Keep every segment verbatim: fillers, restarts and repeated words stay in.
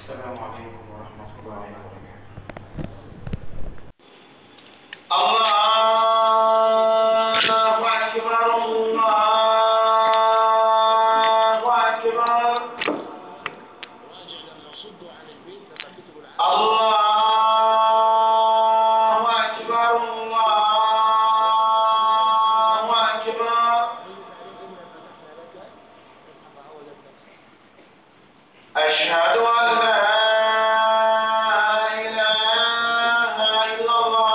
السلام عليكم ورحمة الله وبركاته. الله أكبر الله أكبر الله أكبر الله أكبر أشهد أن لا إله إلا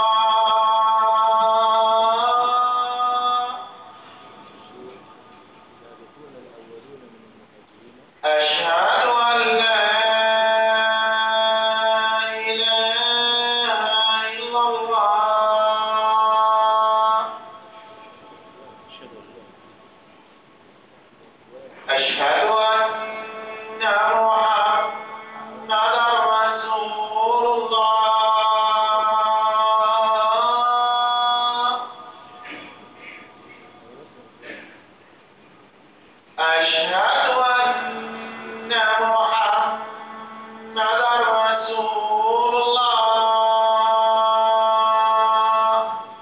الله أشهد أن لا إله إلا الله أشهد أن محمدا رسول الله أشهد أن محمدا رسول الله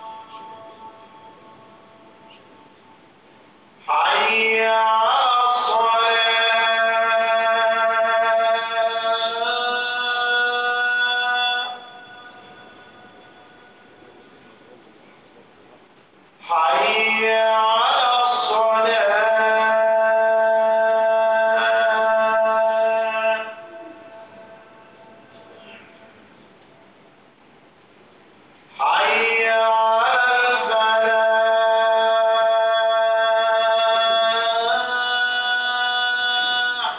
حي على حي على الصلاة حي على الفلاح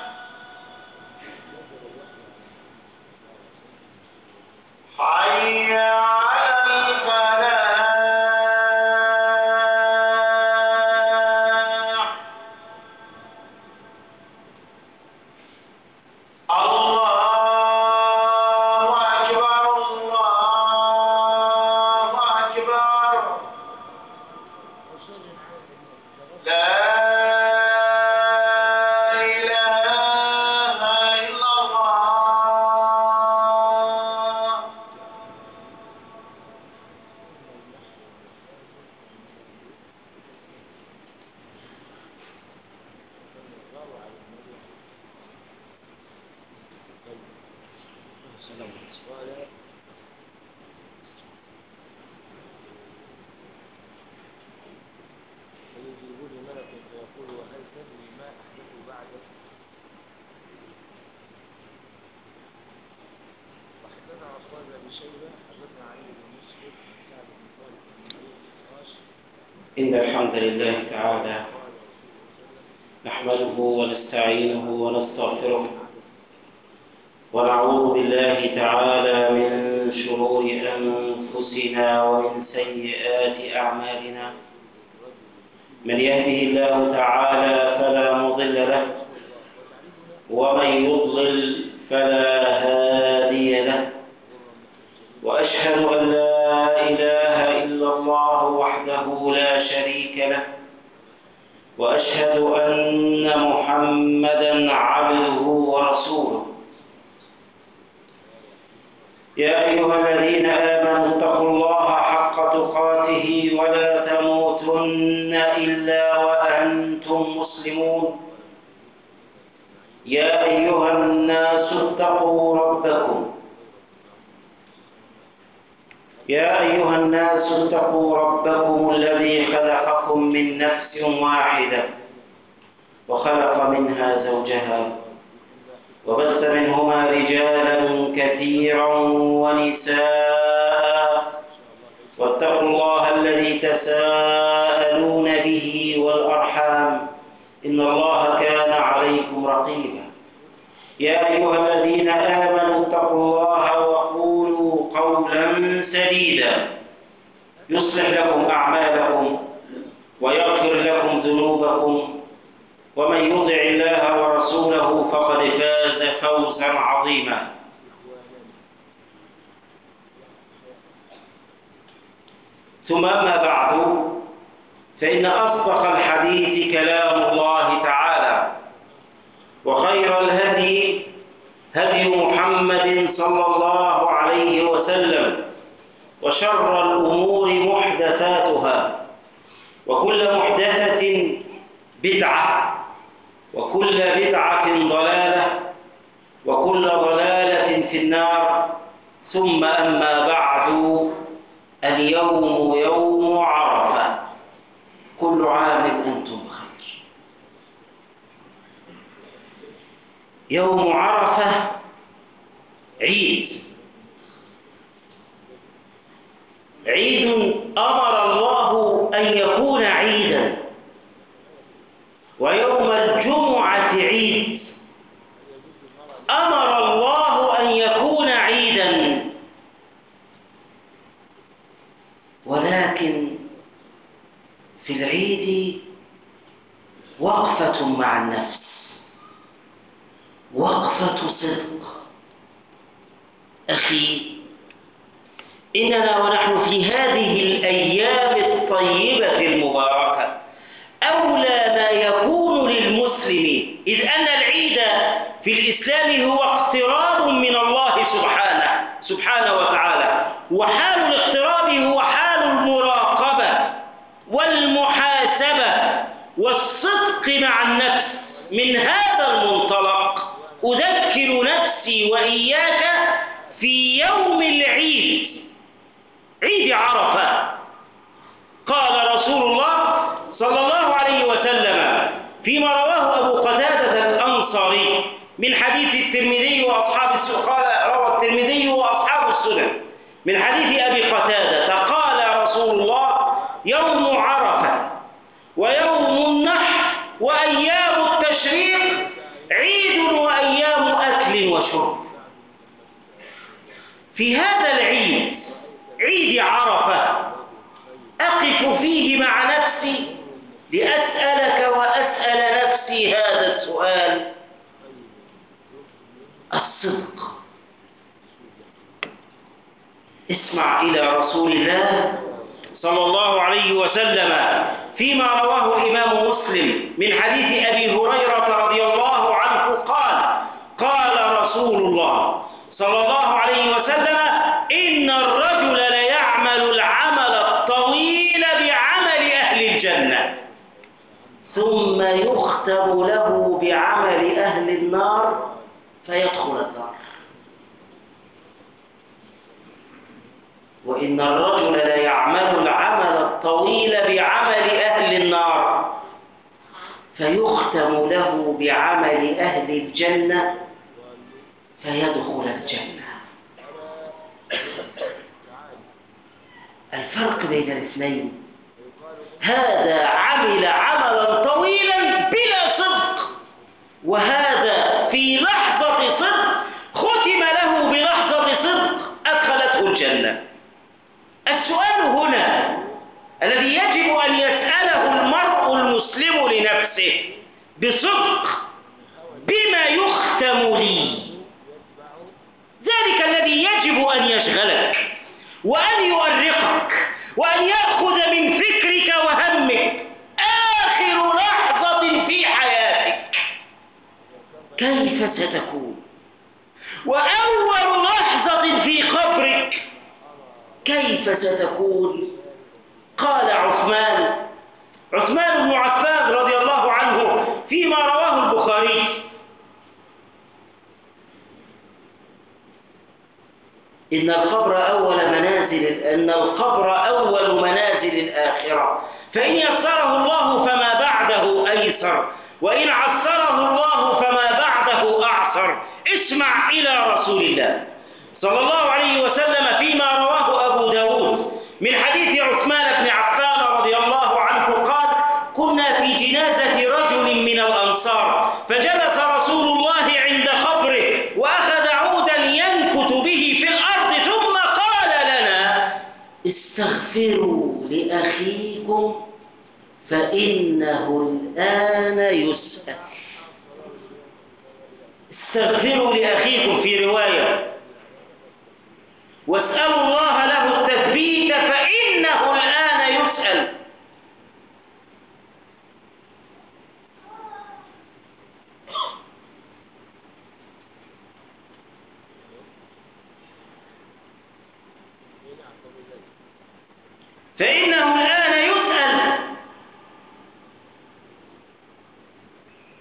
حي على الفلاح الله أكبر الله أكبر لا إله إلا الله فيجيبني ملك فيقول وهل تدري ما أحدثوا بعدك؟ وحدثنا عثمان بن شيبة حدثنا علي بن مسلم سعد بن طارق بن نواش. إن الحمد لله تعالى نحمده ونستعينه ونستغفره ونعوذ بالله تعالى من شرور أنفسنا ومن سيئات أعمالنا. من يهده الله تعالى فلا مضل له ومن يضلل فلا هادي له، وأشهد أن لا إله إلا الله وحده لا شريك له، وأشهد أن محمدا عبده ورسوله. يا أيها الذين آمنوا اتقوا الله حق تقاته ولا تموتن إلا وأنتم مسلمون. يا أيها الناس اتقوا ربكم يا أيها الناس اتقوا ربكم الذي خلقكم من نفس واحدة وخلق منها زوجها وبث منهما رجالا كثيرا ونساء، واتقوا الله الذي تساءلون به والأرحام إن الله كان عليكم رقيبا. يا أيها الذين آمنوا اتقوا الله وقولوا قولا سديدا يصلح لكم أعمالكم ويغفر لكم ذنوبكم، ومن يطع الله ورسوله فقد فاز فوزا عظيما. ثم أما بعد، فإن أصدق الحديث كلام الله تعالى، وخير الهدي هدي محمد صلى الله عليه وسلم، وشر الأمور محدثاتها، وكل محدثة بدعة، وكل بدعة ضلالة، وكل ضلالة في النار. ثم أما بعد، اليوم يوم عرفة، كل عام أنتم بخير. يوم عرفة عيد، عيد أمر الله أن يكون عيدا، ويوم الجمعة عيد أمر الله أن يكون عيدا. ولكن في العيد وقفة مع النفس، وقفة صدق. أخي، إننا ونحن في هذه الأيام الطيبة المباركة أولى ما يكون للمسلم، إذ أن العيد في الإسلام هو اقتراب من الله سبحانه سبحانه وتعالى، وحال الاقتراب هو حال المراقبة والمحاسبة والصدق مع النفس. من هذا المنطلق أذكر نفسي وإياك في يوم العيد، عيد عرفة. قال رسول الله صلى الله عليه وسلم فيما رواه أبو قتادة الأنصاري من حديث الترمذي وأصحاب السنن، قال روى الترمذي وأصحاب السنن من حديث أبي قتادة قال رسول الله: يوم عرفة ويوم النحر وأيام التشريق عيد وأيام أكل وشرب. في هذا العيد، عيد عرفة، أقف فيه مع نفسي لأسألك وأسأل نفسي هذا السؤال: الصدق. اسمع إلى رسول الله صلى الله عليه وسلم فيما رواه الإمام مسلم من حديث أبي هريرة رضي الله عنه قال: قال رسول الله صلى الله عليه وسلم: إن الرجل ليعمل العمل الطويل بعمل أهل الجنة، ثم يختم له بعمل أهل النار فيدخل النار. وإن الرجل ليعمل العمل الطويل بعمل أهل النار فيختم له بعمل أهل الجنة فيدخل الجنة. الفرق بين الاثنين: هذا عمل عملا طويلا بلا صدق، وهذا في لحظة صدق ختم له بلحظة صدق أدخلته الجنة. السؤال هنا الذي يجب أن يسأله المرء المسلم لنفسه بصدق: بما يختم لي؟ ذلك الذي يجب أن يشغلك وأن يؤرقك وأن يأخذ من فكرك وهمك آخر لحظة في حياتك كيف ستكون، وأول لحظة في قبرك كيف ستكون. قال عثمان عثمان بن عفان رضي الله عنه فيما رواه البخاري: إن القبر أول منازل إن القبر أول منازل الآخرة، فإن يسره الله فما بعده أيسر، وإن عسره الله فما بعده أعسر. اسمع إلى رسول الله صلى الله عليه وسلم فيما رواه أبو داود من حديث عثمان بن عفان رضي الله عنه قال: كنا في جنازة رجل من الأنصار، فجلس رسول الله عند قبره وأخذ عودا ينكت به في الأرض، ثم قال لنا: استغفروا لأخيكم فإنه الآن يسأل. استغفروا لأخيكم في رواية، واسألوا الله له التثبيت فإنه الآن يسأل.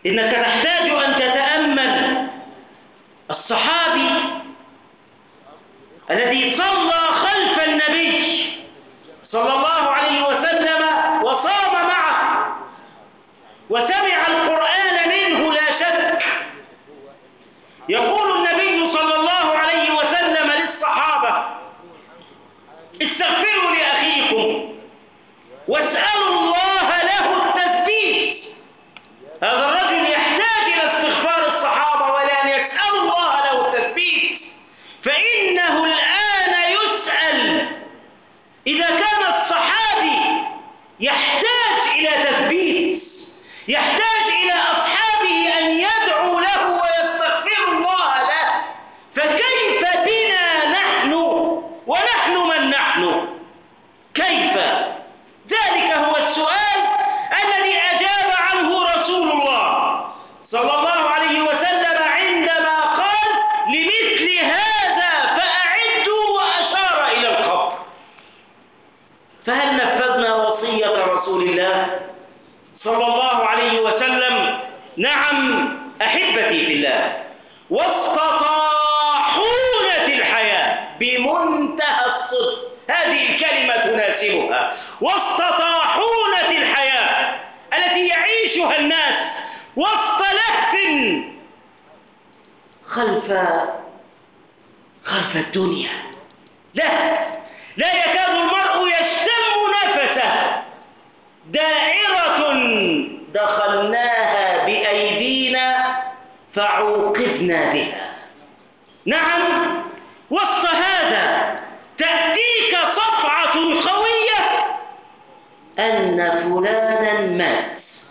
إنك تحتاج أن تتأمل الصحابي الذي صلى خلف النبي صلى الله عليه وسلم وصام معه وسمع القرآن منه لا شك. يقول النبي صلى الله عليه وسلم للصحابة: استغفروا لأخيكم واسألوا الله له التثبيت. هذا الرجل يحتاج إلى استغفار الصحابة ولأن يسأل الله له التثبيت، فإنه الآن يسأل. إذا كان الصحابي يحتاج إلى تثبيت، يحتاج إلى أصحابه أن يدعوا له ويستغفروا الله له، فكيف بنا نحن ونحن من نحن؟ كيف؟ ذلك هو السؤال الذي أجاب عنه رسول الله صلى الله عليه وسلم عندما قال: لمثل هذا فأعدوا، وأشار إلى القبر. فهل نفذنا وصية رسول الله صلى الله عليه وسلم؟ نعم أحبتي في الله. وسط طاحونة الحياة، بمنتهى الصدق هذه الكلمة تناسبها، وسط طاحونة الحياة التي يعيشها الناس، وسط لهف خلف خلف الدنيا، لا لا يكاد المرء يشم نفسه. دائرة دخلناها بأيدينا فعوقبنا بها. نعم، وسط هذا تأتيك صفعة قوية أن فلانا مات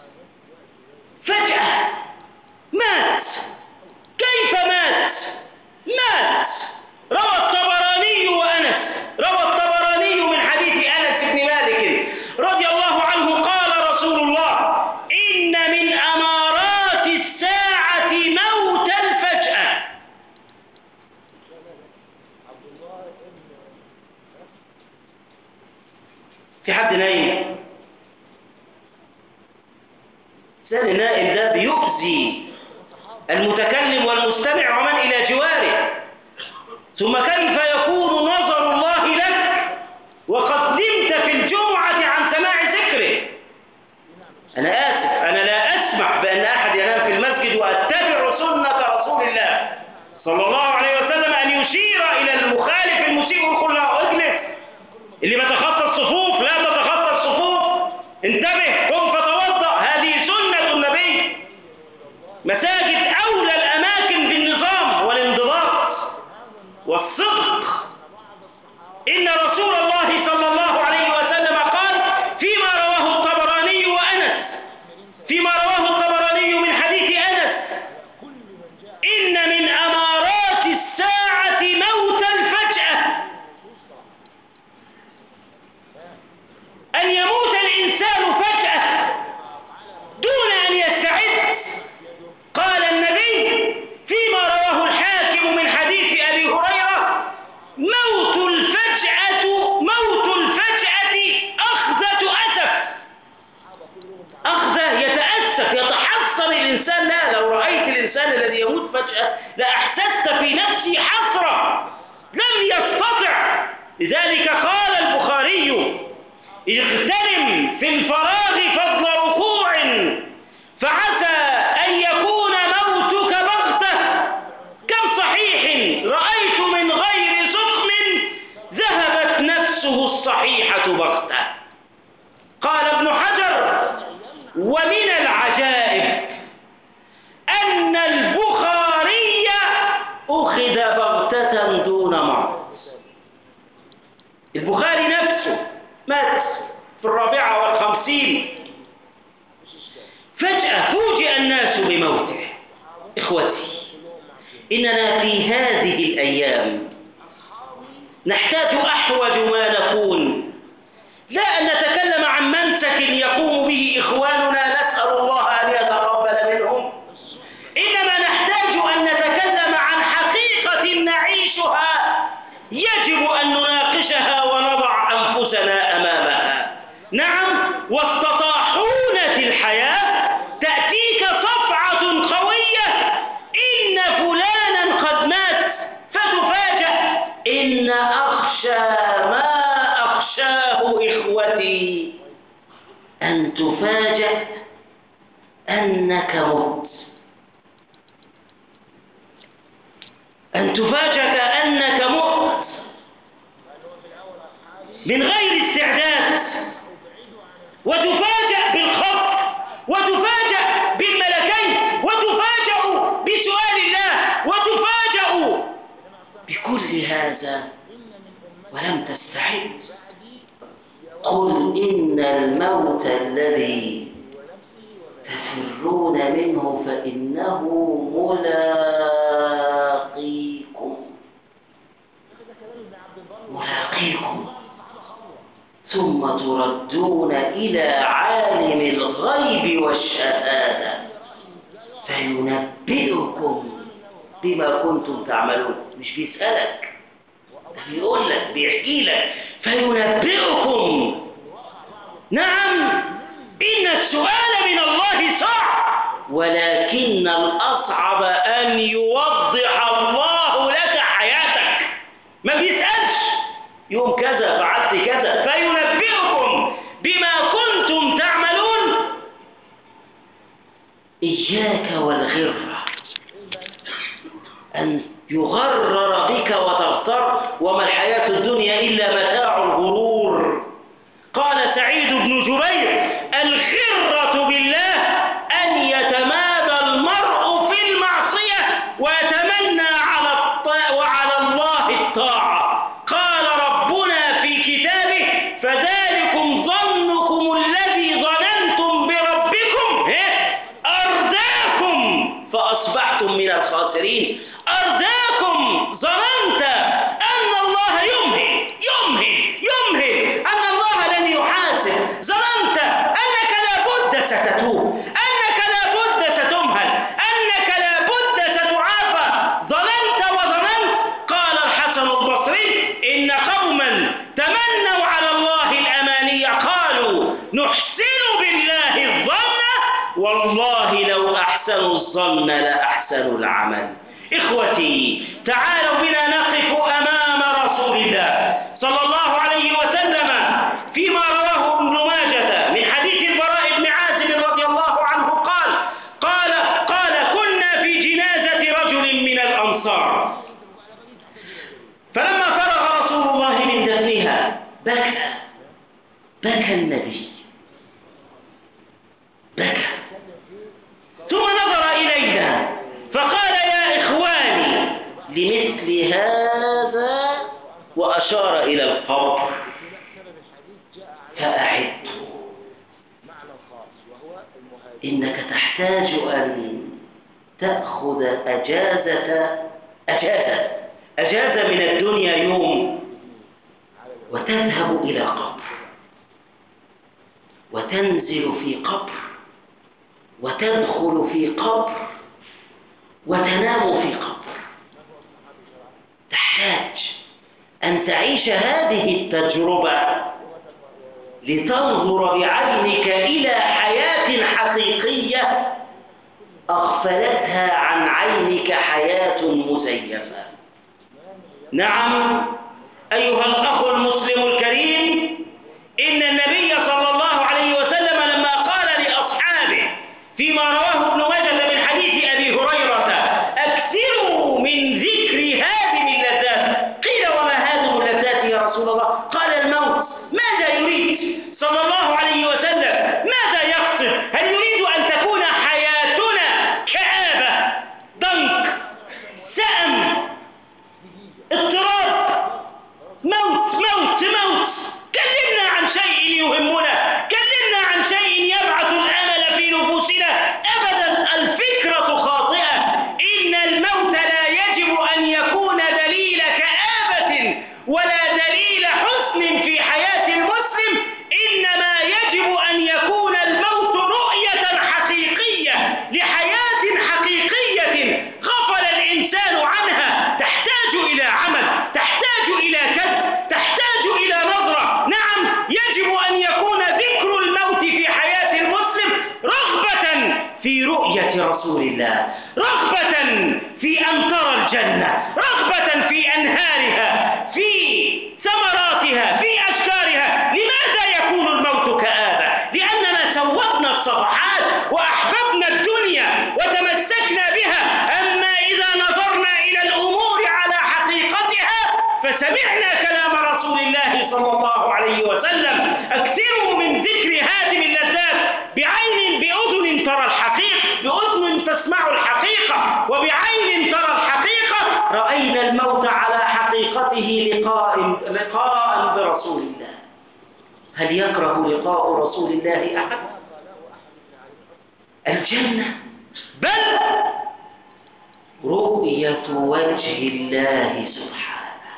فجأة. مات. كيف مات؟ مات. روى الطبراني وأنس روى الطبراني من حديث أنس بن مالك رضي الله عنه قال رسول الله: إن من أمارات الساعة موت الفجأة. في حد نايم؟ الإنسان النائم ده بيؤذي المتكلم والمستمع ومن إلى جواره. ثم كيف يكون نظر الله لك وقد نمت في الجمعة عن سماع ذكره؟ أنا آسف، أنا لا أسمح بأن أحد ينام في المسجد وأتبع سنة رسول الله صلى الله عليه وسلم أن يشير إلى المخالف المسيء ويقول له: اجلس، اللي بتخطى الصفوف لا تتخطى الصفوف، انتبه، قم فتوضأ. هذه سنة النبي. مساجد أولى الأماكن بالنظام والانضباط والصدق. إن رسول الله صلى الله عليه وسلم قال فيما رواه الطبراني وأنس فيما رواه الطبراني من حديث أنس: إن من أمارات الساعة موت الفجأة، أن يموت الإنسان فجأة دون أن يستعد. قال النبي فيما رواه الحاكم من حديث أبي هريرة: موت الفجأة موت الفجأة أخذة أسف. أخذة يتأسف، يتحسر الإنسان. لا، لو رأيت الإنسان الذي يموت فجأة لأحسست في نفسي حسرة، لم يستطع. لذلك قال البخاري: اغتنم في الفراغ فضل ركوع، فعسى أن يكون موتك بغتة. كم صحيح رأيت من غير سقم ذهبت نفسه الصحيحة بغتة. قال ابن حجر: ومن العجائب أن البخاري أخذ بغتة دون مرض. البخاري نفسه مات في الرابعة والخمسين، فجأة فوجئ الناس بموته. إخوتي، إننا في هذه الأيام نحتاج أحوج ما نكون، لا أن نتكلم عن منسك يقوم به إخواننا نسأل الله أن يتقبل منهم، إنما نحتاج أن نتكلم عن حقيقة نعيشها يجب أن نناقشها ونضع أنفسنا أمامها. نعم، وسط طاحونة الحياة تأتيك صفعة أخشى ما أخشاه إخوتي أن تفاجأ أنك مت، أن تفاجأ كأنك مت من غير استعداد، وتفاجأ بالخط، وتفاجأ بالملكين، وتفاجأ بسؤال الله، وتفاجأ بكل هذا ولم تستعد. قل إن الموت الذي تفرون منه فإنه ملاقيكم ملاقيكم ثم تردون إلى عالم الغيب والشهادة فينبئكم بما كنتم تعملون. مش بيسألك، بيقول لك، بيحكي لك، فينبئكم. نعم، إن السؤال من الله صعب، ولكن الأصعب أن يوضح الله لك حياتك. ما بيسألش يوم كذا فعلت كذا، فينبئكم بما كنتم تعملون. إياك والغرة، أن يغرر بك وتغتر، وما الحياة الدنيا إلا متاع الغرور. قال سعيد بن جبير: الغرة بالله أن يتمادى المرء في المعصية ويتمنى على الطاعة وعلى الله الطاعة. قال ربنا في كتابه: فذلكم ظنكم الذي ظننتم بربكم أرداكم فأصبحتم من الخاسرين. أرداكم، ظننت أن الله يمهل يمهل يمهل، أن الله لن يحاسب، ظننت أنك لابد ستتوب، أنك لابد ستمهل، أنك لابد ستعافى، ظننت وظننت. قال الحسن البصري: إن قوما تمنوا على الله الأماني قالوا نحسن بالله الظن والله لو أحسنوا الظن لأحسنوا العمل. إخوتي، تعالوا بنا نقف أمام رسول الله صلى الله عليه وسلم فيما رواه ابن ماجه من حديث البراء بن عازب رضي الله عنه قال قال قال كنا في جنازة رجل من الأنصار، فلما فرغ رسول الله من دفنها بكى بكى النبي بكى، ثم نظر إلينا فقال: يا إخواني، لمثل هذا، وأشار إلى القبر، فأعدوا. إنك تحتاج أن تأخذ أجازة أجازة أجازة من الدنيا يوم، وتذهب إلى قبر، وتنزل في قبر، وتدخل في قبر، وتنام في قبر. تحتاج أن تعيش هذه التجربة لتنظر بعينك إلى حياة حقيقية أغفلتها عن عينك حياة مزيفة. نعم أيها الأخ المسلم الكريم، إن النبي صلى الله عليه وسلم لما قال لأصحابه فيما رواه ابن ماجه من حديث أبي هريرة: أكثروا من ذكر هادم اللذات. قيل: وما هادم اللذات يا رسول الله؟ قال: الموت. ماذا يريد صلى الله عليه وسلم؟ ماذا يقصد؟ هل يريد أن تكون حياتنا كآبة، ضنك، سأم، اضطراب، موت موت موت؟ كلمنا عن شيء يهمنا، كلمنا عن شيء يبعث الأمل في نفوسنا. أبدا، الفكرة خاطئة. إن الموت لا يجب أن يكون دليل كآبة ولا دليل حزن في حياة المسلم، إنما يجب أن يكون الموت رؤية حقيقية لحياة حقيقية غفل الإنسان عنها، تحتاج إلى عمل، تحتاج إلى كسب، تحتاج إلى نظرة. نعم، يجب أن يكون ذكر الموت في حياة المسلم رغبة في رؤية رسول الله، رغبة في أن ترى الجنة، رغبة في أنهارها، في ثمرة فسمعنا كلام رسول الله صلى الله عليه وسلم. اكثروا من ذكر هادم اللذات، بعين بأذن ترى الحقيقة، بأذن تسمع الحقيقة، وبعين ترى الحقيقة. رأينا الموت على حقيقته لقاء لقاء برسول الله. هل يكره لقاء رسول الله أحد؟ الجنة، بل رؤية وجه الله سبحانه.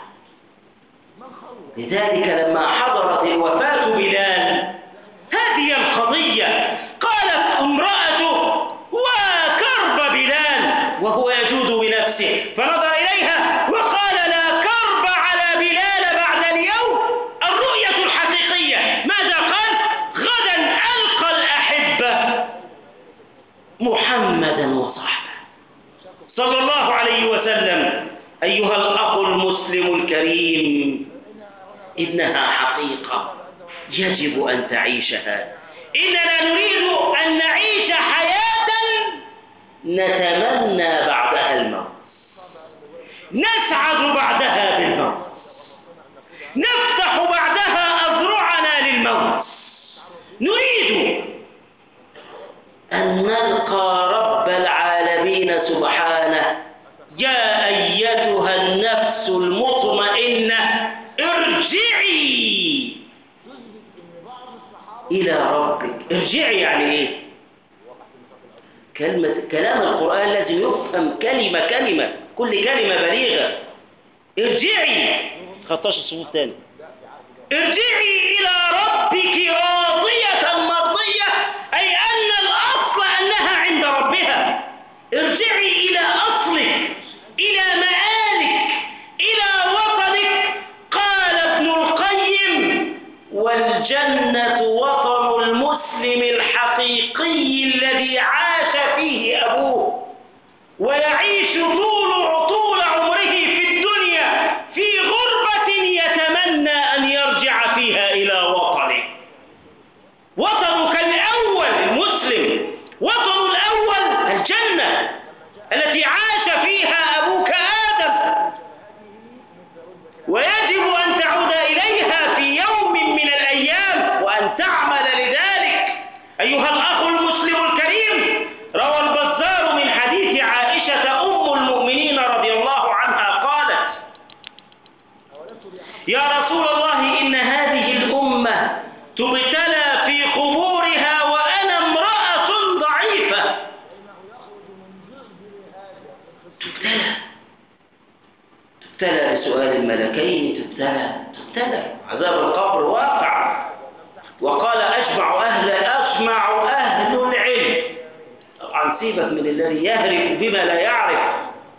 لذلك لما حضرت الوفاة بلال هذه القضية، قالت امرأته: وكرب بلال، وهو يجود بنفسه، فنظر إليها وقال: لا كرب على بلال بعد اليوم. الرؤية الحقيقية ماذا قال؟ غدا ألقى الأحبة محمدا وصحبه صلى الله عليه وسلم. أيها الأخ المسلم الكريم، إنها حقيقة يجب أن تعيشها. إننا نريد أن نعيش حياة نتمنى بعدها الموت، نسعد بعدها بالموت، نفتح بعدها أذرعنا للموت. نريد أن نلقى رب العالمين سبحانه: يا أيتها النفس المطمئنة ارجعي إلى ربك. ارجعي يعني إيه؟ كلمة كلام القرآن لازم يفهم كلمة كلمة، كل كلمة بليغة. ارجعي، خطاش الصفوف تاني. ارجعي إلى ربك راضية مرضية، أي أن الأصل أنها عند ربها. ارجعي إلى أصلك، إلى مآلك، إلى وطنك. قال ابن القيم: والجنة وطن المسلم الحقيقي الذي عاش فيه أبوه، ويعيش طول طول عمره في الدنيا في غربة يتمنى أن يرجع فيها إلى وطنه. وطنك الأول المسلم، وطن الأول الجنة التي عاش فيها أبوك آدم، ويجب أن تعود إليها في يوم من الأيام وأن تعمل لذلك. أيها الأخ المسلم الكريم، روى البزار من حديث عائشة أم المؤمنين رضي الله عنها قالت: يا رسول الله، إن هذه الأمة تبتلى في قبورها وأنا امرأة ضعيفة. تبتلى تبتلى بسؤال الملكين، تبتلى تبتلى عذاب القبر واقع. وقال: أجمع أهل أجمع أهل العلم. طبعا سيبك من الذي يهرب بما لا يعرف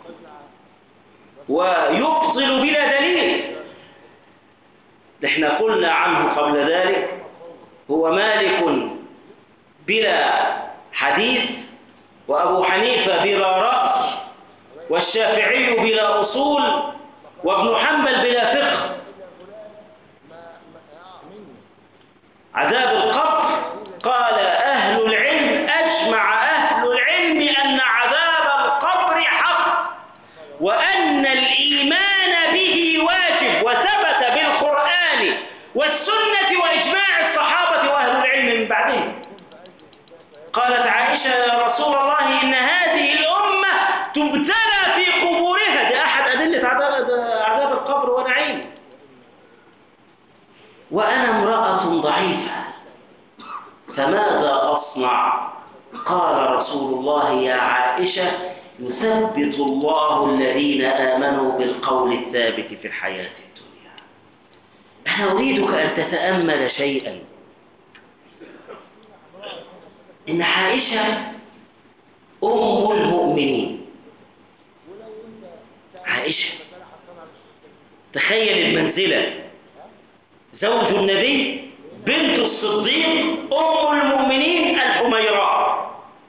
ويبطل بلا دليل. احنا قلنا عنه قبل ذلك: هو مالك بلا حديث، وأبو حنيفة بلا رأس، والشافعي بلا أصول، وابن حنبل بلا فقه. عذاب القبر، قال أهل العلم: أجمع أهل العلم أن عذاب القبر حق، وأن الإيمان به واجب، وثبت بالقرآن والسنة وإجماع الصحابة وأهل العلم من بعدهم. قالت عائشة: يا رسول الله، إن هذه الأمة تبتلى في قبورها. ده أحد أدلة عذاب القبر ونعيم. وأنا امرأة ضعيفة، فماذا أصنع؟ قال رسول الله: يا عائشة، يثبت الله الذين آمنوا بالقول الثابت في الحياة الدنيا. أنا أريدك أن تتأمل شيئا. إن عائشة أم المؤمنين، عائشة، تخيل المنزلة، زوج النبي، بنت الصديق، أم المؤمنين الحميراء،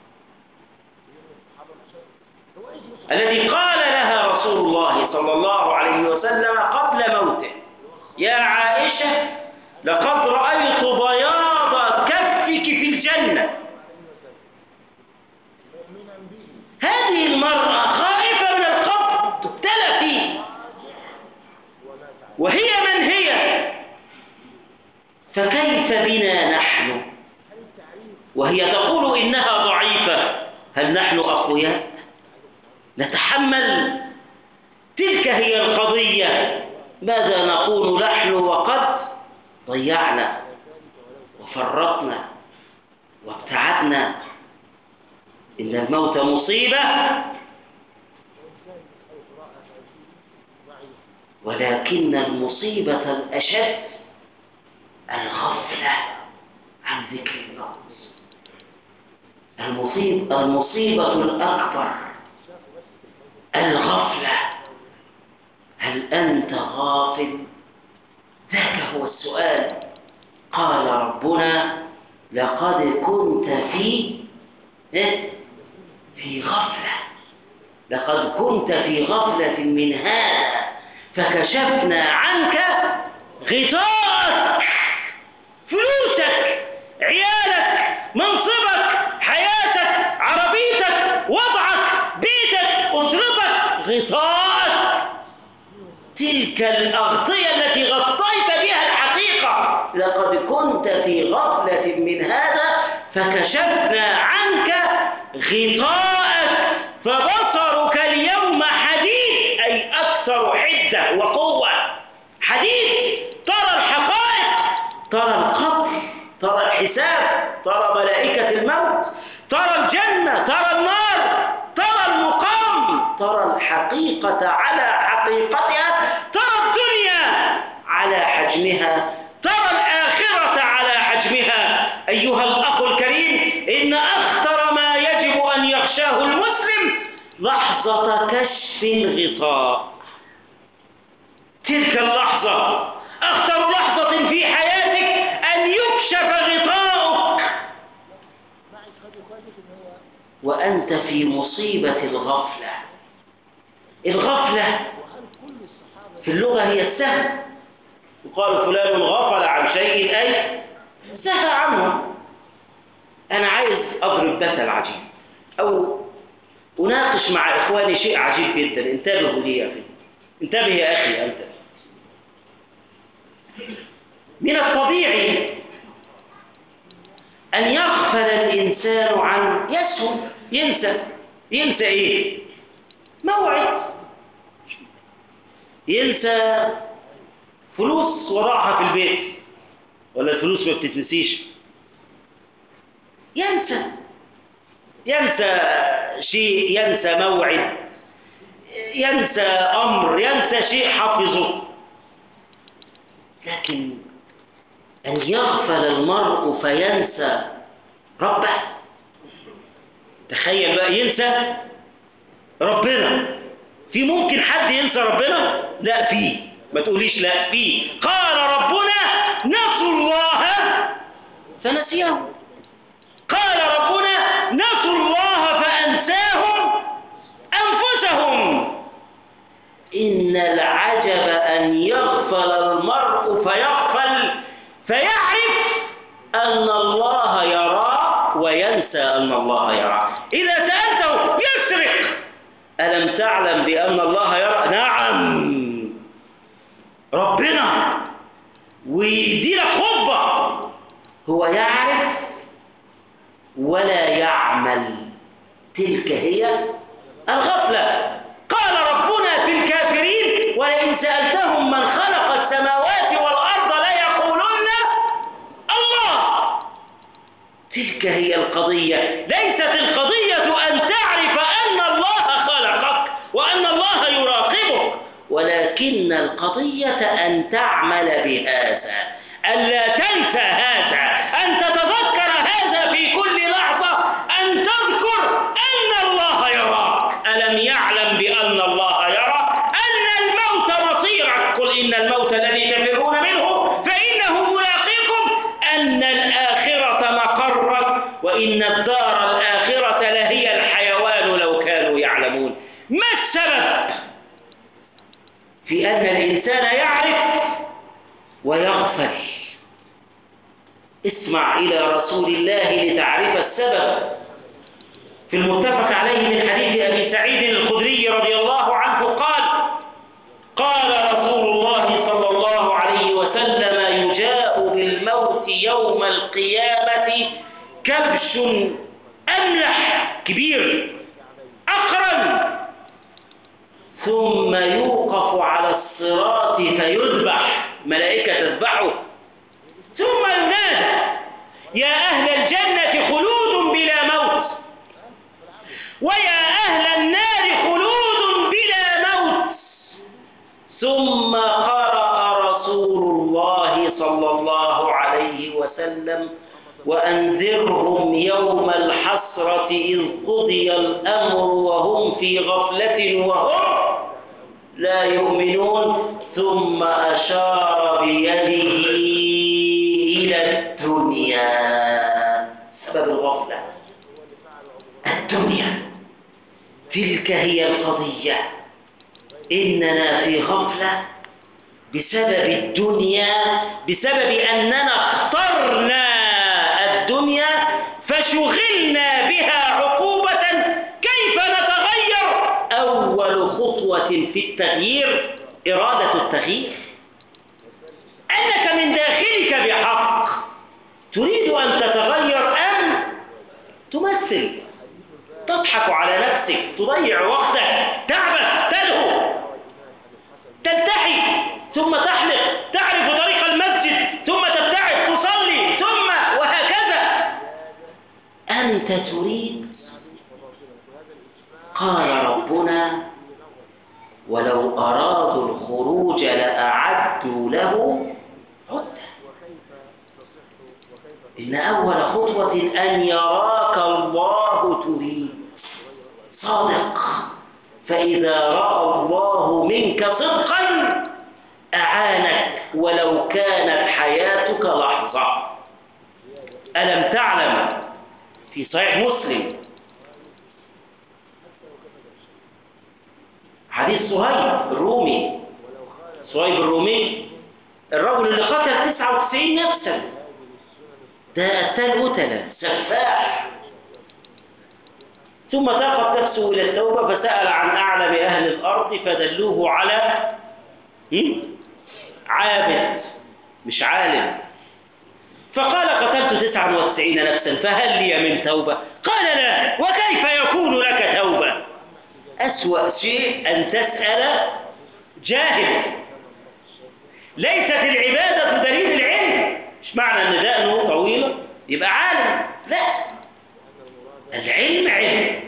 الذي قال لها رسول الله صلى الله عليه وسلم قبل موته: يا عائشة، لقد رأيت بياض كفك في الجنة. هذه المرأة خائفة من القبر، تبتلى فيه، وهي من هي، فكيف بنا نحن وهي تقول إنها ضعيفة؟ هل نحن أقوياء نتحمل؟ تلك هي القضية. ماذا نقول نحن وقد ضيعنا وفرطنا وابتعدنا؟ إن الموت مصيبة، ولكن المصيبة الأشد الغفلة عن ذكر الموت. المصيبة, المصيبة الأكبر الغفلة. هل أنت غافل؟ ذاك هو السؤال. قال ربنا لقد كنت في في غفلة، لقد كنت في غفلة من هذا فكشفنا عنك غطاءك، فلوسك، عيالك، منصبك، حياتك، عربيتك، وضعك، بيتك، أسرتك، غطاءك، تلك الأغطية التي غطيت بها الحقيقة. لقد كنت في غفلة من هذا فكشفنا عنك غطاءك فبصرك اليوم حديد، أي أكثر حدة وقوة. حديد، ترى الحقائق، ترى القبر، ترى الحساب، ترى ملائكة الموت، ترى الجنة، ترى النار، ترى المقام، ترى الحقيقة على حقيقتها، ترى الدنيا على حجمها، ترى الآخرة على حجمها. أيها الأخ الكريم، إن أخطر ما يجب أن يخشاه المسلم لحظة كشف الغطاء. تلك اللحظة أخطر لحظة في حياتك، أن يكشف غطاؤك وأنت في مصيبة الغفلة. الغفلة في اللغة هي السهو. يقال فلان غفل عن شيء، أي سهى عنه. أنا عايز أضرب مثل عجيب أو أناقش مع إخواني شيء عجيب جدا. انتبهوا لي يا أخي، انتبه يا أخي أنت. من الطبيعي أن يغفل الإنسان عن يسهو، ينسى. ينسى إيه؟ موعد، ينسى فلوس وضعها في البيت، ولا الفلوس ما بتتنسيش. ينسى ينسى شيء، ينسى موعد، ينسى أمر، ينسى شيء حفظه. لكن أن يغفل المرء فينسى ربه، تخيل بقى، ينسى ربنا. في ممكن حد ينسى ربنا؟ لا، فيه. ما تقوليش لا، فيه. قال ربنا نسوا الله فنسيهم. قال ربنا نسوا الله فأنساهم أنفسهم. إن العجب أن يغفل المرء فيغفل فيعرف أن الله يراه وينسى أن الله يراه. إذا سألته يسرق، ألم تعلم بأن الله يرى؟ نعم، ربنا، ويديلك خطبة. هو يعرف ولا يعمل. تلك هي الغفلة. قال ربنا في الكافرين ولئن سألتهم من خلق السماوات والأرض ليقولن الله. تلك هي القضية. ليست القضية أن تعرف أن الله خلقك وأن الله يراقبك، ولكن القضية أن تعمل بهذا، ألا تنسى هذا، أن تتذكر هذا في كل لحظة، أن تذكر أن الله يراك. ألم يعلم بأن الله يرى؟ أن الموت مصيرك. قل إن الموت الذي تفرون منه فإنه ملاقيكم، أن الآخرة مقرك، وإن الدار الآخرة لهي الحيوان لو كانوا يعلمون. ما السبب في أن الإنسان يعرف ويغفل؟ اسمع إلى رسول الله لتعرف السبب. في المتفق عليه من حديث أبي سعيد الخدري رضي الله عنه قال: قال رسول الله صلى يوم القيامة كبش أملح كبير أقرن، ثم يوقف على الصراط فيذبح، ملائكة تذبحه، ثم ينادى يا أهل الجنة خلود بلا موت، ويا أهل النار خلود بلا موت. ثم قرأ رسول الله صلى الله عليه وسلم وأنذرهم يوم الحسرة إذ قضي الأمر وهم في غفلة وهم لا يؤمنون. ثم أشار بيده إلى الدنيا، سبب الغفلة الدنيا، تلك هي القضية، إننا في غفلة بسبب الدنيا، بسبب أننا اخترنا الدنيا فشغلنا بها عقوبة. كيف نتغير؟ أول خطوة في التغيير إرادة التغيير، أنك من داخلك بحق تريد أن تتغير أم تمثل، تضحك على نفسك، تضيع وقتك، تعبث، تلهو، تلتحي، ثم تحلق، تعرف طريق المسجد، ثم تبتعد، تصلي، ثم وهكذا. أنت تريد، قال ربنا ولو أرادوا الخروج لأعدوا له عدة. إن أول خطوة أن يراك الله تريد صادق، فإذا رأى الله منك صدقا أعانك ولو كانت حياتك لحظة. ألم تعلم في صحيح مسلم حديث صهيب الرومي، صهيب الرومي الرجل اللي قتل تسعة وتسعين نفسا، ده قتال قتلة سفاح، ثم تاقت نفسه إلى التوبة فسأل عن أعلم أهل الأرض فدلوه على عابد مش عالم، فقال قتلت تسعة وتسعين نفسا فهل لي من توبة؟ قال لا. وكيف يكون لك توبة؟ أسوأ شيء أن تسأل جاهل. ليست العبادة دليل العلم، مش معنى أن دقنه طويلة يبقى عالم، لا، العلم علم.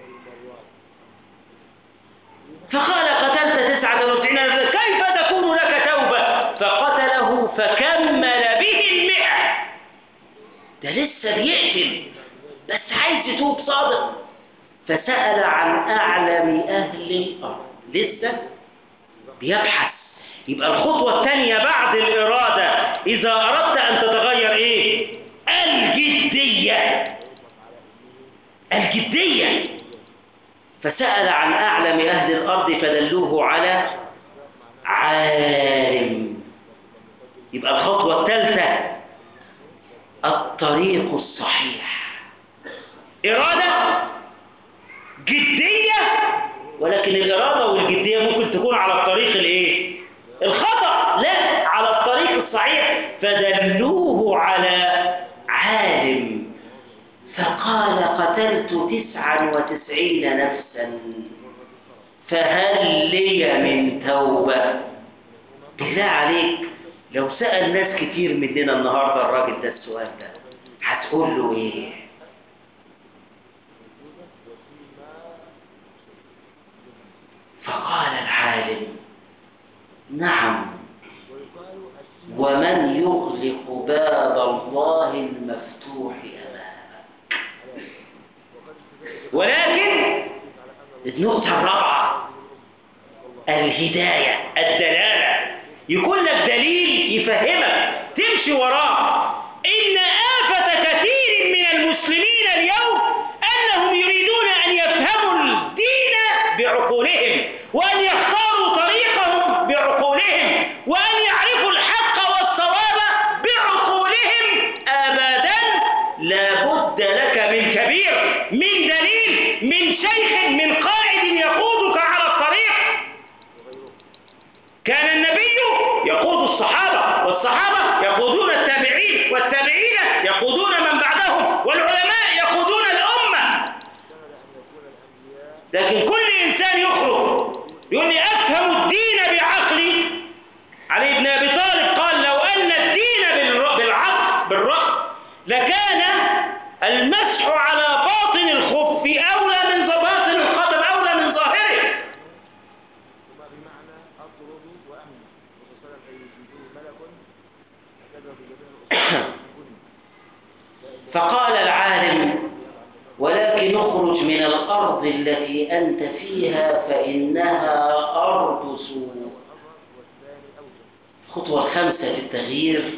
فقال قتلت تسعة وتسعين كيف تكون لك توبة؟ فقتله فكمل به المئة. ده لسه بيقتل بس عايز يتوب صادق. فسأل عن أعلم أهل الأرض، لسه بيبحث. يبقى الخطوة الثانية بعد الإرادة إذا أردت أن تتغير إيه؟ الجدية. الجدية. فسأل عن أعلم أهل الأرض فدلوه على عالم. يبقى الخطوة الثالثة الطريق الصحيح. إرادة جدية، ولكن الإرادة والجدية ممكن تكون على الطريق الإيه؟ الخطأ، لا، على الطريق الصحيح. فدلوه على عالم فقال قتلت تسعا وتسعين نفسا فهل لي من توبة؟ بالله عليك لو سأل ناس كتير مننا النهاردة الراجل ده السؤال ده هتقول له ايه؟ فقال العالم نعم، ومن يغلق باب الله المفتوح أمامك. ولكن النقطة الرابعة الهداية، الدلالة، يكون لك دليل يفهمك تمشي وراه. إن آفة كثير من المسلمين اليوم أنهم يريدون أن يفهموا الدين بعقولهم، وأن يختاروا طريقهم بعقولهم، وأن يعرفوا الحق والصواب بعقولهم. أبدا، لا بد لك من كبير، من دليل، من شيخ، من قائد يقودك على الطريق. كان النبي يقود الصحابة، والصحابة يقودون التابعين، والتابعين يقودون من بعدهم، والعلماء يقودون الأمة. لكن كل إنسان يخرج يقول لي أفهم الدين بعقلي. علي بن أبي طالب قال لو أن الدين بالعقل بالرأي لكان المسح على باطن الخف أولى من باطن القدم أولى من ظاهره. وما بمعنى أطرد وأمن وصلت أن يجيبه ملك كتب في جميع فقال العالم ولكن اخرج من الأرض التي أنت فيها فإنها أرض سوء. الخطوة الخامسة في التغيير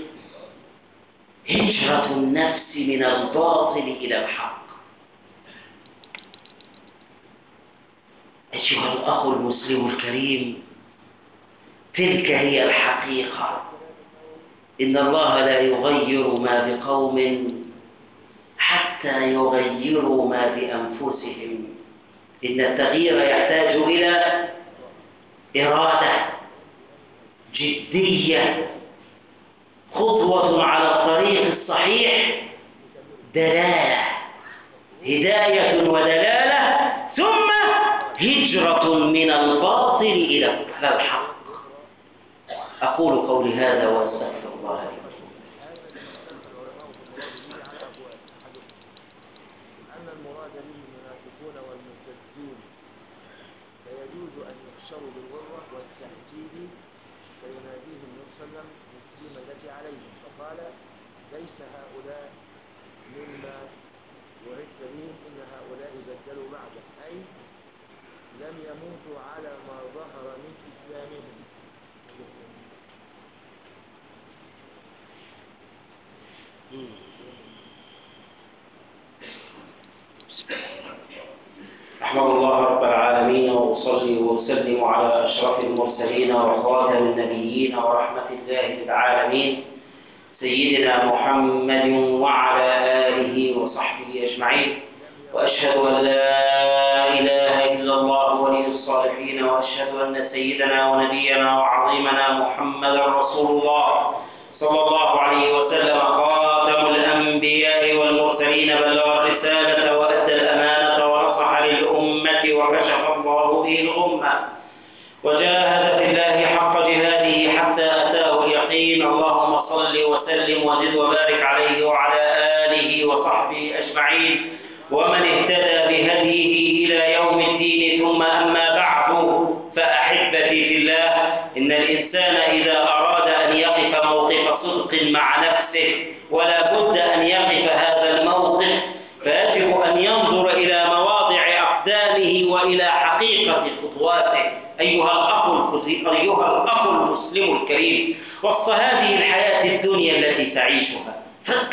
هجرة النفس من الباطل إلى الحق. أيها الأخ المسلم الكريم، تلك هي الحقيقة. إن الله لا يغير ما بقوم حتى يغيروا ما بأنفسهم. إن التغيير يحتاج إلى إرادة، جدية، خطوة على الطريق الصحيح، دلالة، هداية ودلالة، ثم هجرة من الباطل إلى الحق. أقول قولي هذا وأستغفر الله لي. أن المراد به المنافقون والمرتدون فيجوز أن يحشروا بالغرة والتهجير فيناديهم النبي صلى الله عليه وسلم بالسلمة التي عليهم فقال ليس هؤلاء مما وعدت بهم إن هؤلاء بدلوا بعده أي لم يموتوا على ما ظهر من إسلامهم. أحمد الله رب العالمين وأصلي وأسلم على أشرف المرسلين وخاتم النبيين ورحمة الله للعالمين سيدنا محمد وعلى آله وصحبه أجمعين. وأشهد أن لا إله إلا الله ولي الصالحين، وأشهد أن سيدنا ونبينا وعظيمنا محمدا رسول الله صلى الله عليه وسلم خاتم الأنبياء والمرسلين، بلغ الرسالة وأدى الأمانة ونصح للأمة وكشف الله به الغمة وجاهد في الله حق جهاده حتى أتاه اليقين. اللهم صل وسلم وزد وبارك عليه وعلى آله وصحبه أجمعين ومن اهتدى بهديه إلى يوم الدين. ثم أما بعد، فأحبتي في الله، إن الإنسان إذا أراد أن يقف موقف صدق مع نفسه ولا بد أن يقف هذا الموقف، فيجب أن ينظر إلى مواضع أقدامه وإلى حقيقة خطواته. أيها الأخ أيها الأخ المسلم الكريم، وسط هذه الحياة الدنيا التي تعيشها، فكر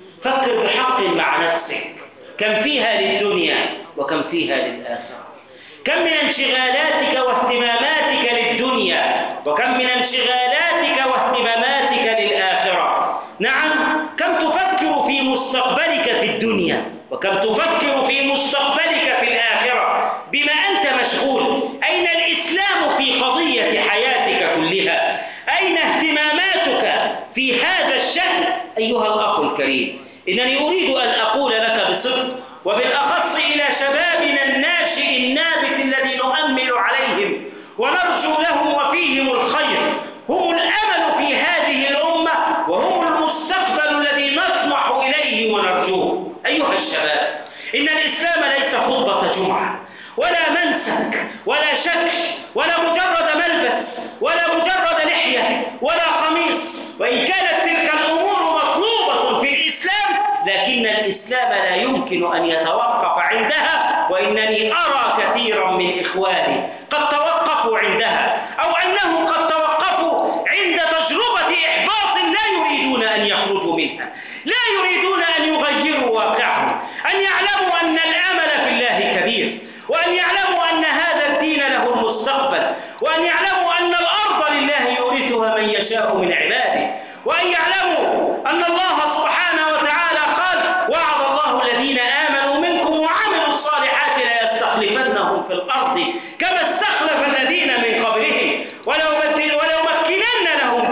فكر بحق مع نفسك، كم فيها للدنيا وكم فيها للآخرة. كم من انشغالاتك واهتماماتك للدنيا وكم من انشغالاتك واهتماماتك للآخرة. نعم، كم تفكر في مستقبلك في الدنيا وكم تفكر في مستقبلك في الآخرة بما أنت مشغول. أين الإسلام في قضية حياتك كلها؟ أين اهتماماتك في هذا الشأن؟ أيها الأخ الكريم، إنني أريد أن أقول لك بصدق، وبالأخص إلى شبابنا الناشئ النابت الذي نؤمل عليهم ونرجو لهم وفيهم الخير، هم الأمل في هذه الأمة وهم المستقبل الذي نطمح إليه ونرجوه. أيها الشباب، إن الإسلام ليس خطبة جمعة ولا منسك ولا شكل ولا مجرد ملبس ولا مجرد لحية ولا قميص، وإن كانت تلك الأمور مطلوبة في الإسلام، لكن الإسلام لا يمكن أن يتوقف عندها. وإنني أرى كثيرا من إخواني قد توقفوا عندها، أو أنهم قد توقفوا عند تجربة إحباط لا يريدون أن يخرجوا منها، لا يريدون أن يغيروا واقعهم، أن يعلموا أن الأمل في الله كبير، وأن يعلموا أن هذا الدين له المستقبل، وأن يعلموا أن الأرض لله يورثها من يشاء من عباده، وأن يعلموا أن الله سبحانه وتعالى قال وعد الله الذين آمنوا منكم وعملوا الصالحات ليستخلفنهم في الأرض كما استخلف الذين من قبلهم ولو ولو مكنن لهم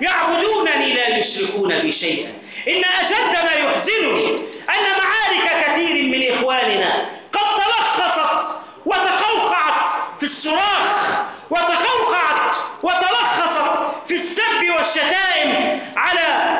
يعبدونني لا يشركون بي شيئا. إن أشد ما يحزنني أن معارك كثير من إخواننا قد تلخصت وتقوقعت في الصراخ وتقوقعت وتلخصت في السب والشتائم على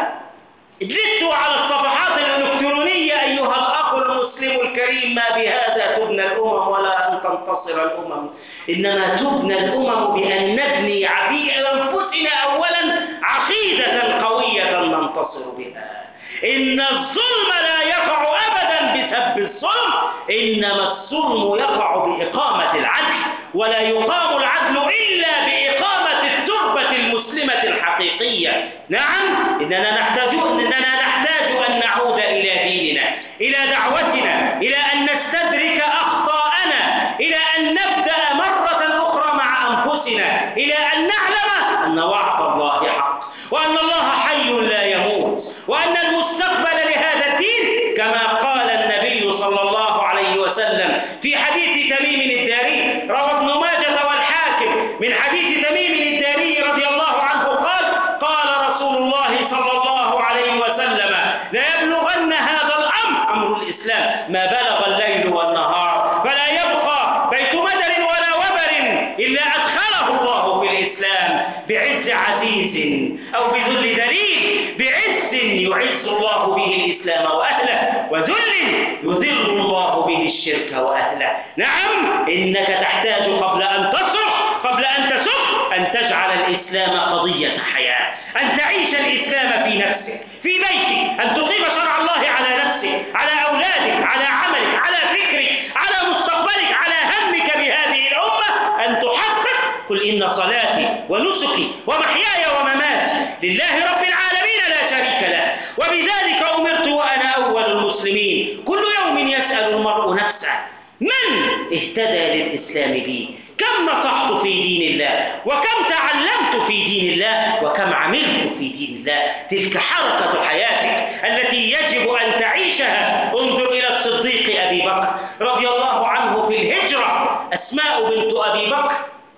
النت وعلى الصفحات الإلكترونية. أيها الأخ المسلم الكريم، ما بهذا تبنى الأمم ولا أن تنتصر الأمم، إنما تبنى الأمم بأن نبني في أنفسنا أولا عقيدة قوية ننتصر بها. إن الظلم لا يقع أبدا بسب الظلم، إنما الظلم يقع بإقامة العدل، ولا يقام العدل إلا بإقامة التربة المسلمة الحقيقية. نعم، إننا نحتاج إننا نحتاج أن نعود إلى ديننا، إلى دعوتنا، إلى أن نستدرك أخطاءنا، إلى أن نبدأ مرة أخرى مع أنفسنا، إلى أن نعلم أن وعد الله حق، وأن الله حي لا يموت، وأن المستقبل لهذا الدين كما قال النبي صلى الله عليه وسلم في حديث تميم الداري، روى ابن ماجه والحاكم من حديث تميم الداري رضي الله عنه قال: قال رسول الله صلى الله عليه وسلم: ليبلغن هذا الأمر، أمر الإسلام، ما بلغ الليل والنهار، فلا يبقى بيت مدر ولا وبر إلا أدخله الله في الإسلام بعز عزيز أو بذل ذليل، بعز يعز الله به الإسلام وأهله، وذل يذل الله به الشرك وأهله. نعم، إنك تحتاج قبل أن تصرخ، قبل أن تسخ، أن تجعل الإسلام قضية حياة، أن تعيش الإسلام في نفسك، في بيتك، أن تقيم شرع الله على نفسك، على أولادك، على عملك، على فكرك، على مستقبلك، على همك بهذه الأمة، أن تحقق: قل إن صلاتي ونسكي ومحياي ومماتي لله رب العالمين لا شريك له، وبذلك أمرت وأنا أول المسلمين. كل يوم يسأل المرء نفسه: من اهتدى للإسلام بي؟ كم نصحت في دين الله، وكم تعلمت في دين الله، وكم عملت في دين الله. تلك حركة حياتك التي يجب أن تعيشها. انظر إلى الصديق أبي بكر رضي الله عنه في الهجرة، أسماء بنت أبي بكر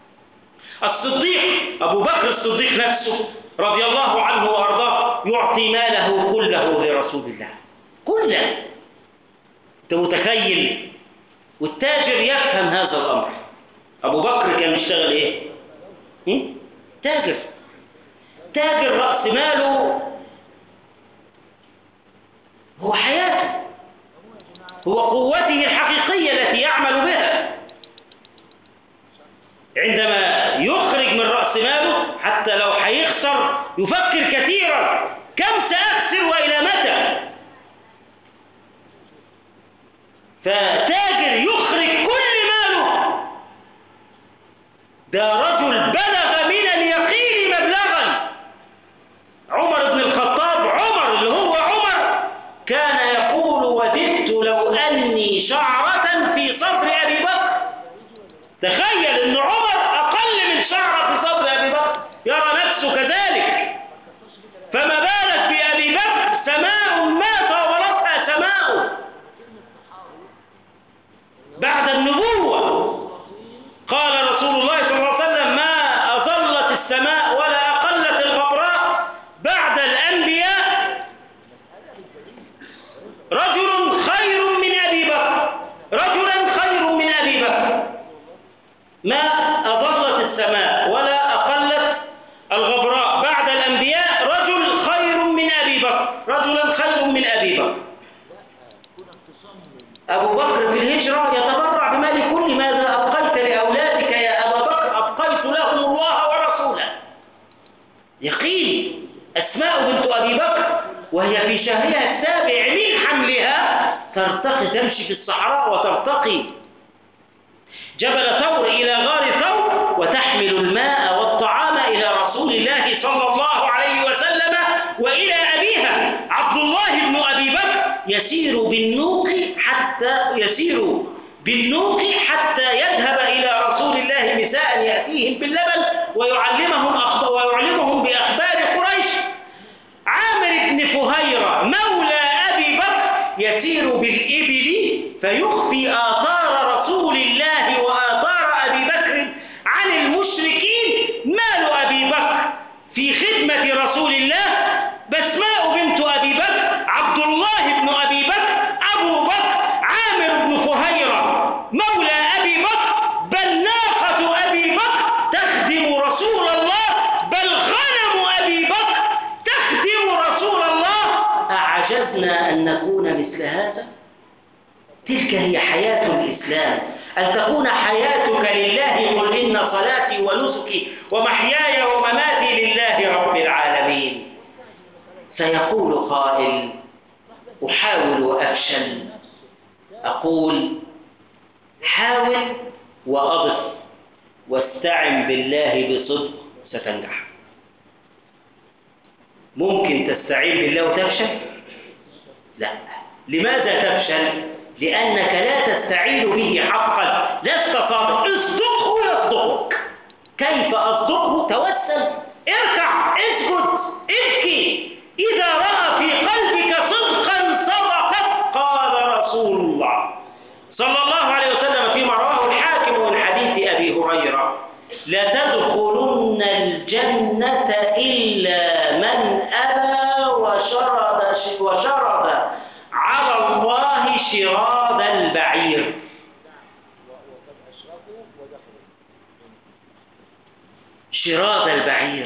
الصديق، أبو بكر الصديق نفسه رضي الله عنه وأرضاه يعطي ماله كله لرسول الله، كله. أنت متخيل؟ والتاجر يفهم هذا الأمر. أبو بكر كان بيشتغل إيه؟ هم؟ تاجر. تاجر رأس ماله هو حياته، هو قوته الحقيقية التي يعمل بها. عندما يخرج من رأس ماله حتى لو هيخسر يفكر كثيرا: كم سأخسر وإلى متى؟ فتاجر يخرج كل ماله. ده رجل بلغ من اليقين مبلغا. عمر بن الخطاب، عمر اللي هو عمر، كان يقول: وددت لو أني شعرة في صدر أبي بكر. تخيل أن عمر أقل من شعرة في صدر أبي بكر، يرى نفسه كذلك، فما بالك بأبي بكر؟ سماء ما طاولتها سماء بعد النبوة. قال رسول الله صلى الله عليه وسلم: ما أظلت السماء ولا أقلت الغبراء بعد الأنبياء رجل خير من أبي بكر، رجلا خير من أبي بكر. ما أظلت السماء ولا أقلت الغبراء بعد الأنبياء رجل خير من أبي بكر، رجلا خير من أبي بكر. أبو بكر في الهجرة يتبرع بمال كل: ماذا أبقيت لأولادك يا أبا بكر؟ أبقيت لهم الله ورسوله. يقين. أسماء بنت أبي بكر وهي في شهرها السابع من حملها ترتقي، تمشي في الصحراء وترتقي جبل ثور إلى غار ثور، وتحمل الماء والطعام إلى رسول الله صلى الله عليه وسلم وإلى أبيها عبد الله بن أبي بكر. يسير بالنوق حتى يسير بالنوق حتى يذهب إلى رسول الله نساء يأتيهم باللبن ويعلمهم أخبار ويعلمهم بأخبار قريش. عامر بن فهيرة مولى أبي بكر يسير بالإبل فيخفي آثار رسول الله وآثار أبي بكر عن المشركين. مال أبي بكر في خدمة رسول تلك هي حياة الإسلام، أن تكون حياتك لله. قل إن صلاتي ونسكي ومحياي ومماتي لله رب العالمين. سيقول قائل: أحاول وأفشل. أقول: حاول وأبص واستعن بالله بصدق ستنجح. ممكن تستعين بالله وتفشل؟ لا. لماذا تفشل؟ لأنك لا تستعين به حقا، لست صادق. اصدقه يصدقك. كيف أصدقه؟ توسل، اركع، اسجد، ابكي. إذا رأى في قلبك صدقا صدقت. قال رسول الله صلى الله عليه وسلم فيما رواه الحاكم من حديث أبي هريرة: لتدخلن الجنة إلا من أبى وشرد وشرد على الله شراد البعير. شراد البعير،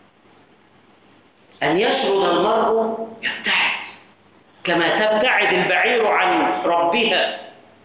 أن يشرد المرء يبتعد كما تبتعد البعير عن ربها،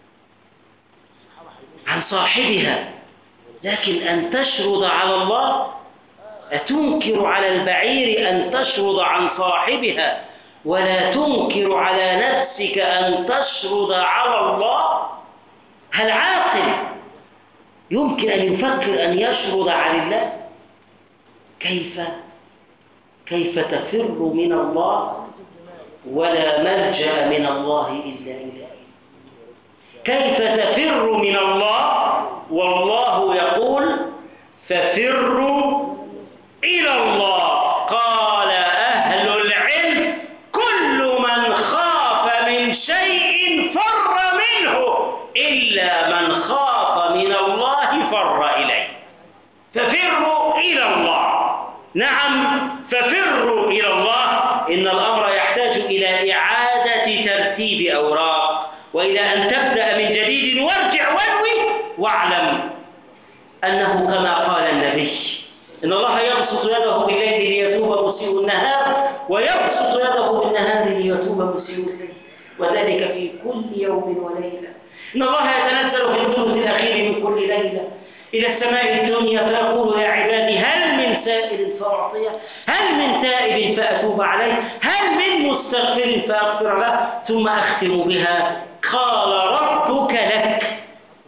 عن صاحبها. لكن أن تشرد على الله، أتنكر على البعير أن تشرد عن صاحبها ولا تنكر على نفسك أن تشرد على الله؟ هل عاقل يمكن أن يفكر أن يشرد عن الله؟ كيف كيف تفر من الله ولا ملجأ من الله إلا إليه؟ كيف تفر من الله والله يقول: ففروا إلى الله. قال أهل العلم: كل من خاف من شيء فر منه إلا من خاف من الله فر إليه. ففروا إلى الله. نعم، ففروا إلى الله. إن الأمر يحتاج إلى إعادة ترتيب أوراق وإلى أن تبدأ من جديد. وارجع وانوي واعلم أنه كما قال النبي: إن الله يبسط يده بالليل ليتوب مسيء النهار ويبسط يده بالنهار ليتوب مسيء الليل، وذلك في كل يوم وليلة. إن الله يتنزل في الثلث الأخير من كل ليلة إلى السماء الدنيا فيقول: يا عبادي هل من سائل فأعطيه، هل من تائب فأتوب عليه، هل من مستغفر فأغفر له. ثم أختم بها: قال ربك لك.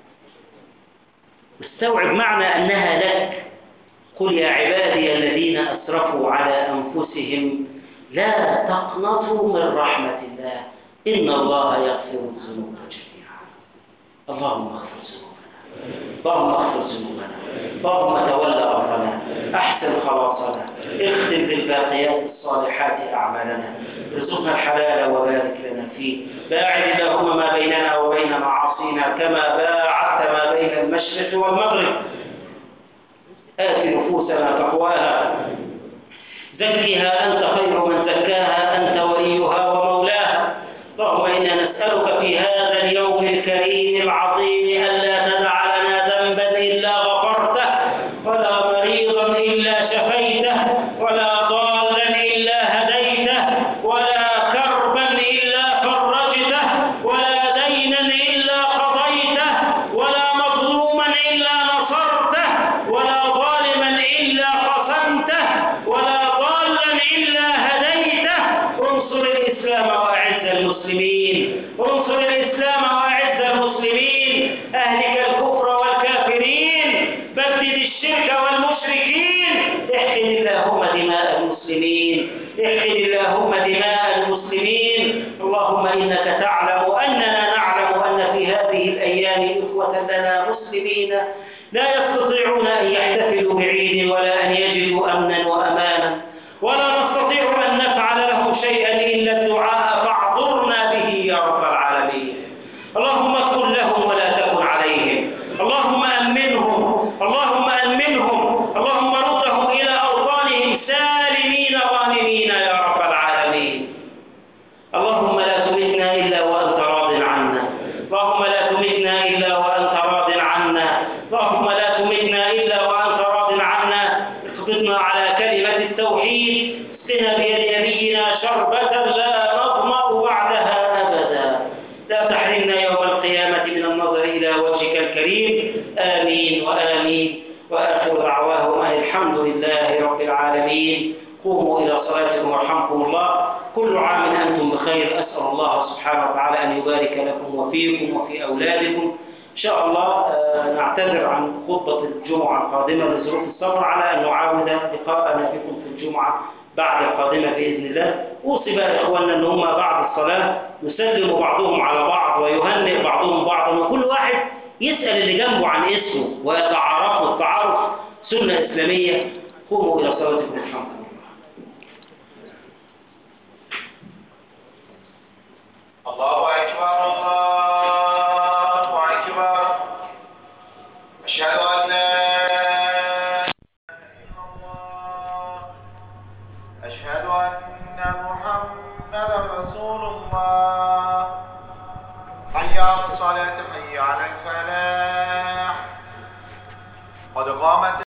استوعب معنى أنها لك. قل يا عبادي الذين أسرفوا على أنفسهم لا تقنطوا من رحمة الله إن الله يغفر الذنوب جميعا. اللهم اغفر ذنوبنا، اللهم اغفر ذنوبنا، اللهم تولى أمرنا، أحسن خلاصنا، اختم بالباقيات الصالحات أعمالنا، ارزقنا الحلال وبارك لنا فيه. باعد اللهم ما بيننا وبين معاصينا كما باعدت ما بين المشرق والمغرب. آت نفوسنا تقواها، زكها أنت خير من زكاها، أنت وليها ومولاها. اللهم إنا نسألك في هذا اليوم الكريم العظيم ألا تدع لنا ذنبا إلا غفرته، ولا مريضا إلا شفيته، ولا ضالا إلا هديته، ولا كربا إلا فرجته، ولا دينا إلا قضيته، ولا مظلوما إلا نصرته، ولا ظالما إلا قسمته، ولا ضالا إلا هديته. انصر الإسلام وأعز المسلمين، انصر الإسلام وأعز المسلمين، أهلك الكفر والكافرين، بدد الشرك والمشركين. احقن اللهم دماء المسلمين، احقن اللهم دماء المسلمين. اللهم إنك تعلم أننا نعلم أن في هذه الأيام إخوة لنا مسلمين لا يستطيعون أن يحتفلوا بعيد ولا أن يجدوا أمنا وأمانا، ولا نستطيع أن نفعل لهم شيئا إلا الدعاء فاعذرنا به يا رب العالمين. اللهم كن لهم ولا تكن عليهم، اللهم أمنهم، اللهم أمنهم، اللهم ردهم إلى أوطانهم سالمين غانمين يا رب العالمين. اللهم لا تمتنا إلا وأنت راض عنا، اللهم لا تمتنا إلا وأنت راض عنا، اللهم لا تمتنا إلا وأنت راض عنا. اقبضنا على كلمة التوحيد، اسقنا بيد نبينا شربة لا نظمأ بعدها أبدا. لا تحرمنا يوم القيامة من النظر إلى وجهك الكريم. آمين وآمين. وآخر دعواهم أن الحمد لله رب العالمين. قوموا إلى صلاتكم ورحمكم الله. كل عام أنتم بخير. أسأل الله سبحانه وتعالى أن يبارك لكم وفيكم وفي أولادكم. إن شاء الله نعتذر عن خطبة الجمعة القادمة لظروف السفر، على أن نعاود لقاءنا بكم في الجمعة بعد القادمة بإذن الله. أوصي بقى إخواننا أن هم بعد الصلاة يسلموا بعضهم على بعض ويهنئ بعضهم بعضا، وكل واحد يسأل اللي جنبه عن اسمه ويتعارفوا. التعارف سنة إسلامية. قوموا إلى صلاتكم الحمد لله. الله أكبر الله أكبر. أشهد أن لا إله إلا الله. أشهد أن محمدا رسول الله. حي على الصلاة حي على الفلاح. قد قامت